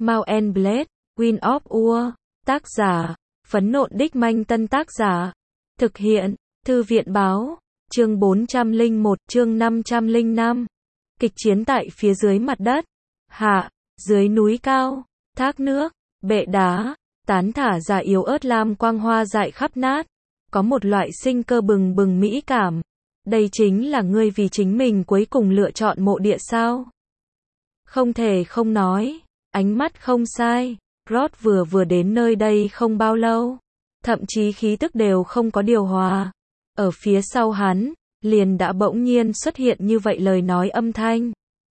Mount and Blade, Wind of War. Tác giả, Phấn Nộn Đích Manh. Tân tác giả, thực hiện, Thư viện Báo. Chương 401, chương 505. Kịch chiến tại phía dưới mặt đất. Hạ, dưới núi cao, thác nước, bệ đá, tán thả ra yếu ớt lam quang hoa dại khắp nát. Có một loại sinh cơ bừng bừng mỹ cảm. Đây chính là ngươi vì chính mình cuối cùng lựa chọn mộ địa sao? Không thể không nói, ánh mắt không sai. Rod vừa đến nơi đây không bao lâu, thậm chí khí tức đều không có điều hòa. Ở phía sau hắn, liền đã bỗng nhiên xuất hiện như vậy lời nói âm thanh.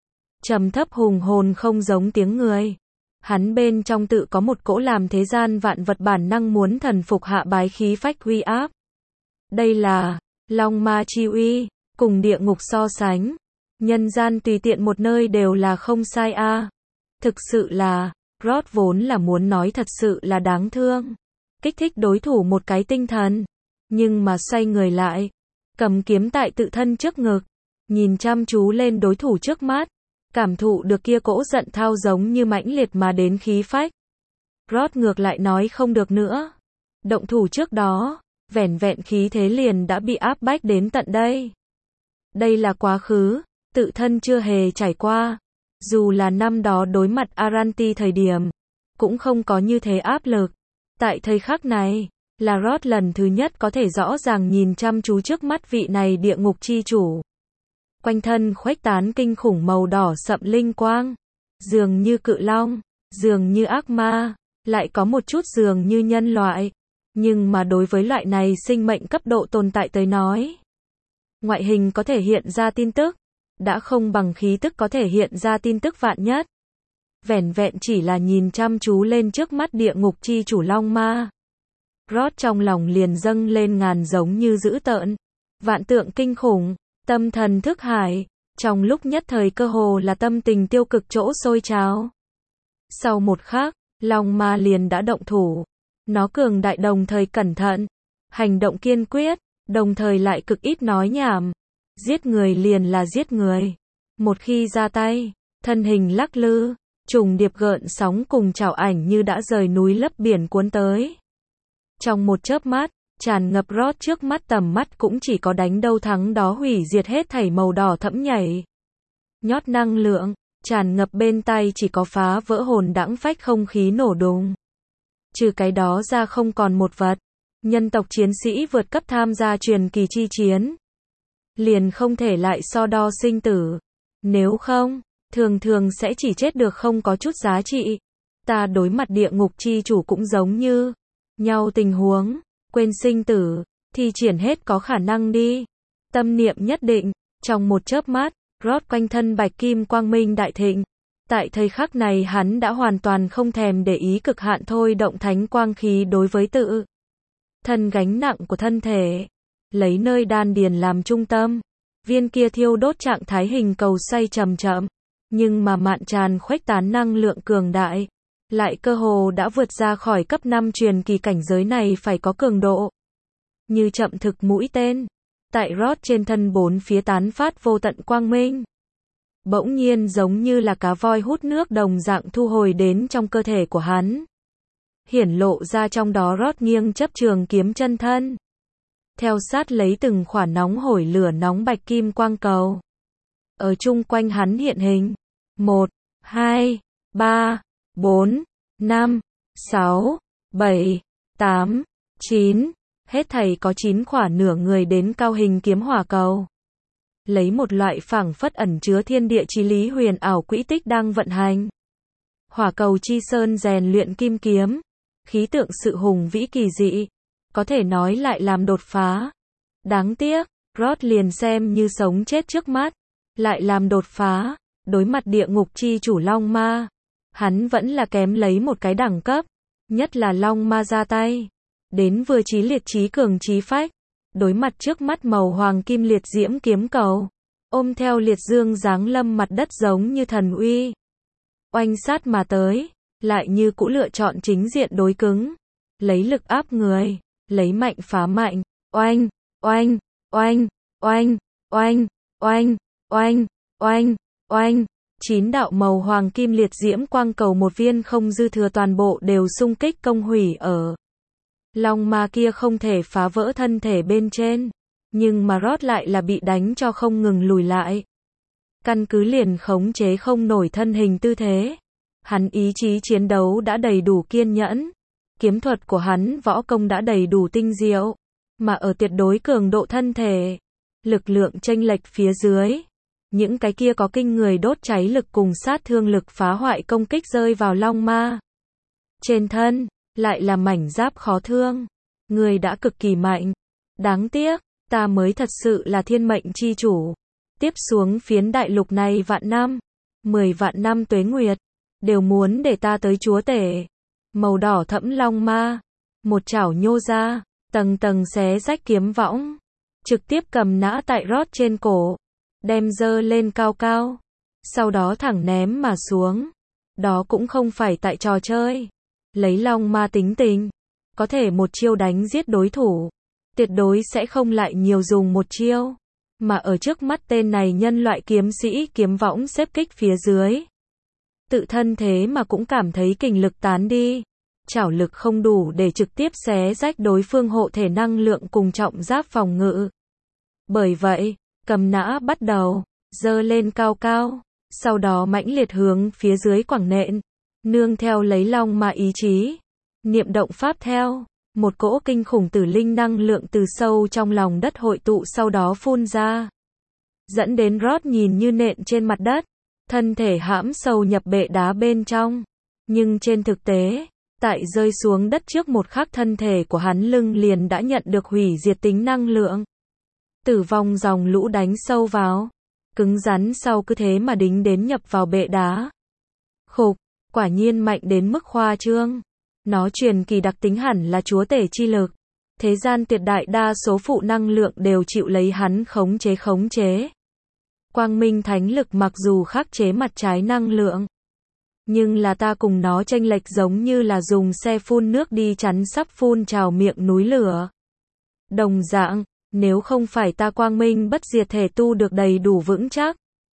Trầm thấp hùng hồn không giống tiếng người. Hắn bên trong tự có một cỗ làm thế gian vạn vật bản năng muốn thần phục hạ bái khí phách uy áp. Đây là Long Ma chi uy, cùng địa ngục so sánh. Nhân gian tùy tiện một nơi đều là không sai a. Thực sự là, Rod vốn là muốn nói thật sự là đáng thương. Kích thích đối thủ một cái tinh thần. Nhưng mà xoay người lại, cầm kiếm tại tự thân trước ngực, nhìn chăm chú lên đối thủ trước mắt, cảm thụ được kia cỗ giận thao giống như mãnh liệt mà đến khí phách. Rod ngược lại nói không được nữa. Động thủ trước đó, vẻn vẹn khí thế liền đã bị áp bách đến tận đây. Đây là quá khứ, tự thân chưa hề trải qua. Dù là năm đó đối mặt Aranti thời điểm, cũng không có như thế áp lực. Tại thời khắc này, là Rod lần thứ nhất có thể rõ ràng nhìn chăm chú trước mắt vị này địa ngục chi chủ. Quanh thân khuếch tán kinh khủng màu đỏ sậm linh quang, dường như cự long, dường như ác ma, lại có một chút dường như nhân loại. Nhưng mà đối với loại này sinh mệnh cấp độ tồn tại tới nói, ngoại hình có thể hiện ra tin tức, đã không bằng khí tức có thể hiện ra tin tức vạn nhất. Vẻn vẹn chỉ là nhìn chăm chú lên trước mắt địa ngục chi chủ long ma. Rod trong lòng liền dâng lên ngàn giống như dữ tợn, vạn tượng kinh khủng, tâm thần thức hải, trong lúc nhất thời cơ hồ là tâm tình tiêu cực chỗ sôi trào. Sau một khắc, long ma liền đã động thủ. Nó cường đại đồng thời cẩn thận, hành động kiên quyết, đồng thời lại cực ít nói nhảm. Giết người liền là giết người. Một khi ra tay, thân hình lắc lư, trùng điệp gợn sóng cùng chảo ảnh như đã rời núi lấp biển cuốn tới. Trong một chớp mắt, tràn ngập Rod trước mắt tầm mắt cũng chỉ có đánh đâu thắng đó hủy diệt hết thảy màu đỏ thẫm nhảy. Nhót năng lượng, tràn ngập bên tay chỉ có phá vỡ hồn đãng phách không khí nổ đùng. Trừ cái đó ra không còn một vật. Nhân tộc chiến sĩ vượt cấp tham gia truyền kỳ chi chiến, liền không thể lại so đo sinh tử. Nếu không, thường thường sẽ chỉ chết được không có chút giá trị. Ta đối mặt địa ngục chi chủ cũng giống như nhau tình huống, quên sinh tử, thi triển hết có khả năng đi. Tâm niệm nhất định, trong một chớp mắt, Rod quanh thân bạch kim quang minh đại thịnh. Tại thời khắc này hắn đã hoàn toàn không thèm để ý cực hạn thôi động thánh quang khí đối với tự thân gánh nặng của thân thể. Lấy nơi đan điền làm trung tâm, viên kia thiêu đốt trạng thái hình cầu xoay chậm chậm, nhưng mà mạn tràn khuếch tán năng lượng cường đại, lại cơ hồ đã vượt ra khỏi cấp 5 truyền kỳ cảnh giới này phải có cường độ. Như chậm thực mũi tên, tại Rod trên thân bốn phía tán phát vô tận quang minh. Bỗng nhiên giống như là cá voi hút nước đồng dạng thu hồi đến trong cơ thể của hắn. Hiển lộ ra trong đó Rod nghiêng chấp trường kiếm chân thân. Theo sát lấy từng khỏa nóng hổi lửa nóng bạch kim quang cầu. Ở chung quanh hắn hiện hình. 1, 2, 3, 4, 5, 6, 7, 8, 9. Hết thảy có 9 khỏa nửa người đến cao hình kiếm hỏa cầu. Lấy một loại phảng phất ẩn chứa thiên địa chí lý huyền ảo quỹ tích đang vận hành. Hỏa cầu chi sơn rèn luyện kim kiếm. Khí tượng sự hùng vĩ kỳ dị. Có thể nói lại làm đột phá. Đáng tiếc, Rod liền xem như sống chết trước mắt. Lại làm đột phá. Đối mặt địa ngục chi chủ long ma. Hắn vẫn là kém lấy một cái đẳng cấp. Nhất là long ma ra tay. Đến vừa chí liệt chí cường chí phách. Đối mặt trước mắt màu hoàng kim liệt diễm kiếm cầu. Ôm theo liệt dương giáng lâm mặt đất giống như thần uy. Oanh sát mà tới. Lại như cũ lựa chọn chính diện đối cứng. Lấy lực áp người. Lấy mạnh phá mạnh. Oanh, oanh, oanh, oanh, oanh, oanh, oanh, oanh, oanh, 9 đạo màu hoàng kim liệt diễm quang cầu một viên không dư thừa toàn bộ đều xung kích công hủy ở. Long ma kia không thể phá vỡ thân thể bên trên, nhưng mà Rod lại là bị đánh cho không ngừng lùi lại. Căn cứ liền khống chế không nổi thân hình tư thế. Hắn ý chí chiến đấu đã đầy đủ kiên nhẫn. Kiếm thuật của hắn võ công đã đầy đủ tinh diệu. Mà ở tuyệt đối cường độ thân thể, lực lượng chênh lệch phía dưới, những cái kia có kinh người đốt cháy lực cùng sát thương lực phá hoại công kích rơi vào long ma. Trên thân, lại là mảnh giáp khó thương. Người đã cực kỳ mạnh. Đáng tiếc, ta mới thật sự là thiên mệnh chi chủ. Tiếp xuống phiến đại lục này vạn năm, 10 vạn năm tuế nguyệt, đều muốn để ta tới chúa tể. Màu đỏ thẫm long ma, một chảo nhô ra, tầng tầng xé rách kiếm võng, trực tiếp cầm nã tại Rod trên cổ, đem dơ lên cao cao, sau đó thẳng ném mà xuống. Đó cũng không phải tại trò chơi. Lấy long ma tính tình, có thể một chiêu đánh giết đối thủ, tuyệt đối sẽ không lại nhiều dùng một chiêu. Mà ở trước mắt tên này nhân loại kiếm sĩ kiếm võng xếp kích phía dưới, tự thân thế mà cũng cảm thấy kình lực tán đi. Chảo lực không đủ để trực tiếp xé rách đối phương hộ thể năng lượng cùng trọng giáp phòng ngự. Bởi vậy, cầm nã bắt đầu, dơ lên cao cao, sau đó mãnh liệt hướng phía dưới quẳng nện, nương theo lấy long ma ý chí. Niệm động pháp theo, một cỗ kinh khủng tử linh năng lượng từ sâu trong lòng đất hội tụ sau đó phun ra. Dẫn đến Rod nhìn như nện trên mặt đất, thân thể hãm sâu nhập bệ đá bên trong. Nhưng trên thực tế, tại rơi xuống đất trước một khắc thân thể của hắn lưng liền đã nhận được hủy diệt tính năng lượng. Tử vong dòng lũ đánh sâu vào, cứng rắn sau cứ thế mà đính đến nhập vào bệ đá. Khục, quả nhiên mạnh đến mức khoa trương. Nó truyền kỳ đặc tính hẳn là chúa tể chi lực. Thế gian tuyệt đại đa số phụ năng lượng đều chịu lấy hắn khống chế. Quang minh thánh lực mặc dù khắc chế mặt trái năng lượng, nhưng là ta cùng nó chênh lệch giống như là dùng xe phun nước đi chắn sắp phun trào miệng núi lửa. Đồng dạng, nếu không phải ta quang minh bất diệt thể tu được đầy đủ vững chắc,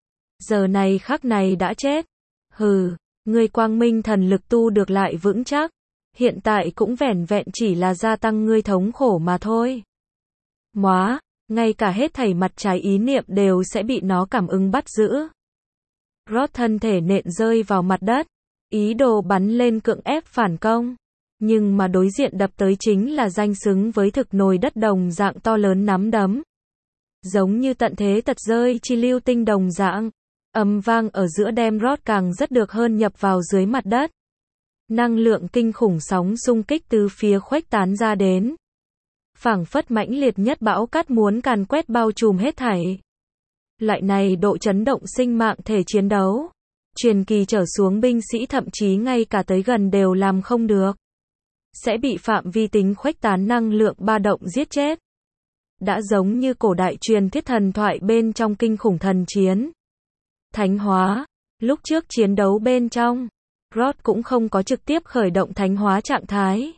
giờ này khắc này đã chết. Hừ, ngươi quang minh thần lực tu được lại vững chắc, hiện tại cũng vẻn vẹn chỉ là gia tăng ngươi thống khổ mà thôi. Móa, ngay cả hết thảy mặt trái ý niệm đều sẽ bị nó cảm ứng bắt giữ. Rod thân thể nện rơi vào mặt đất, ý đồ bắn lên cưỡng ép phản công. Nhưng mà đối diện đập tới chính là danh xứng với thực nồi đất đồng dạng to lớn nắm đấm. Giống như tận thế tật rơi chi lưu tinh đồng dạng, âm vang ở giữa đem Rod càng rất được hơn nhập vào dưới mặt đất. Năng lượng kinh khủng sóng xung kích từ phía khuếch tán ra đến. Phảng phất mãnh liệt nhất bão cát muốn càn quét bao trùm hết thảy. Loại này độ chấn động sinh mạng thể chiến đấu, truyền kỳ trở xuống binh sĩ thậm chí ngay cả tới gần đều làm không được. Sẽ bị phạm vi tính khuếch tán năng lượng ba động giết chết. Đã giống như cổ đại truyền thuyết thần thoại bên trong kinh khủng thần chiến. Thánh hóa, lúc trước chiến đấu bên trong, Rod cũng không có trực tiếp khởi động thánh hóa trạng thái.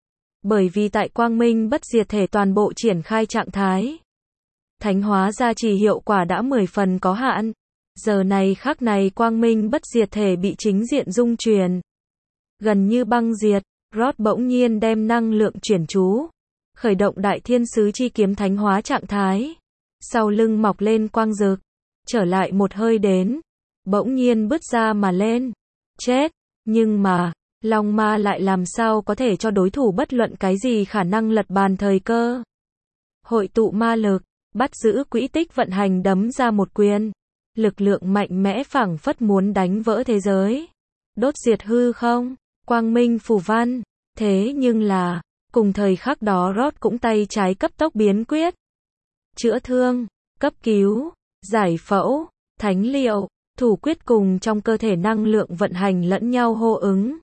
Bởi vì tại quang minh bất diệt thể toàn bộ triển khai trạng thái, thánh hóa gia trì hiệu quả đã 10 phần có hạn. Giờ này khắc này quang minh bất diệt thể bị chính diện dung truyền, gần như băng diệt. Rod bỗng nhiên đem năng lượng chuyển chú, khởi động đại thiên sứ chi kiếm thánh hóa trạng thái. Sau lưng mọc lên quang rực, trở lại một hơi đến, bỗng nhiên bứt ra mà lên. Chết, nhưng mà, long ma lại làm sao có thể cho đối thủ bất luận cái gì khả năng lật bàn thời cơ. Hội tụ ma lực, bắt giữ quỹ tích vận hành đấm ra một quyền. Lực lượng mạnh mẽ phảng phất muốn đánh vỡ thế giới. Đốt diệt hư không, quang minh phù văn. Thế nhưng là, cùng thời khắc đó Rod cũng tay trái cấp tốc biến quyết. Chữa thương, cấp cứu, giải phẫu, thánh liệu, thủ quyết cùng trong cơ thể năng lượng vận hành lẫn nhau hô ứng.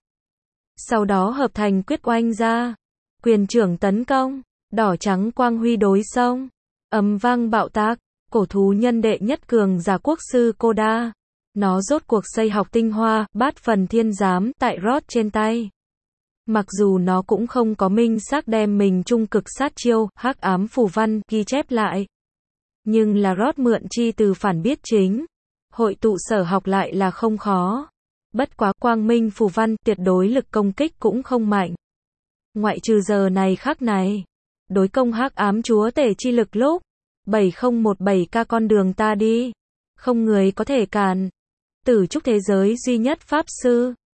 Sau đó hợp thành quyết oanh ra. Quyền trưởng tấn công, đỏ trắng quang huy đối xông. Ầm vang bạo tác, cổ thú nhân đệ nhất cường giả quốc sư Koda. Nó rốt cuộc xây học tinh hoa, bát phần thiên giám tại Rod trên tay. Mặc dù nó cũng không có minh xác đem mình trung cực sát chiêu, hắc ám phù văn, ghi chép lại. Nhưng là Rod mượn chi từ phản biết chính. Hội tụ sở học lại là không khó. Bất quá quang minh phù văn, tuyệt đối lực công kích cũng không mạnh. Ngoại trừ giờ này khắc này. Đối công hắc ám chúa tể chi lực lúc 7017K con đường ta đi. Không người có thể cản. Tử trúc thế giới duy nhất pháp sư.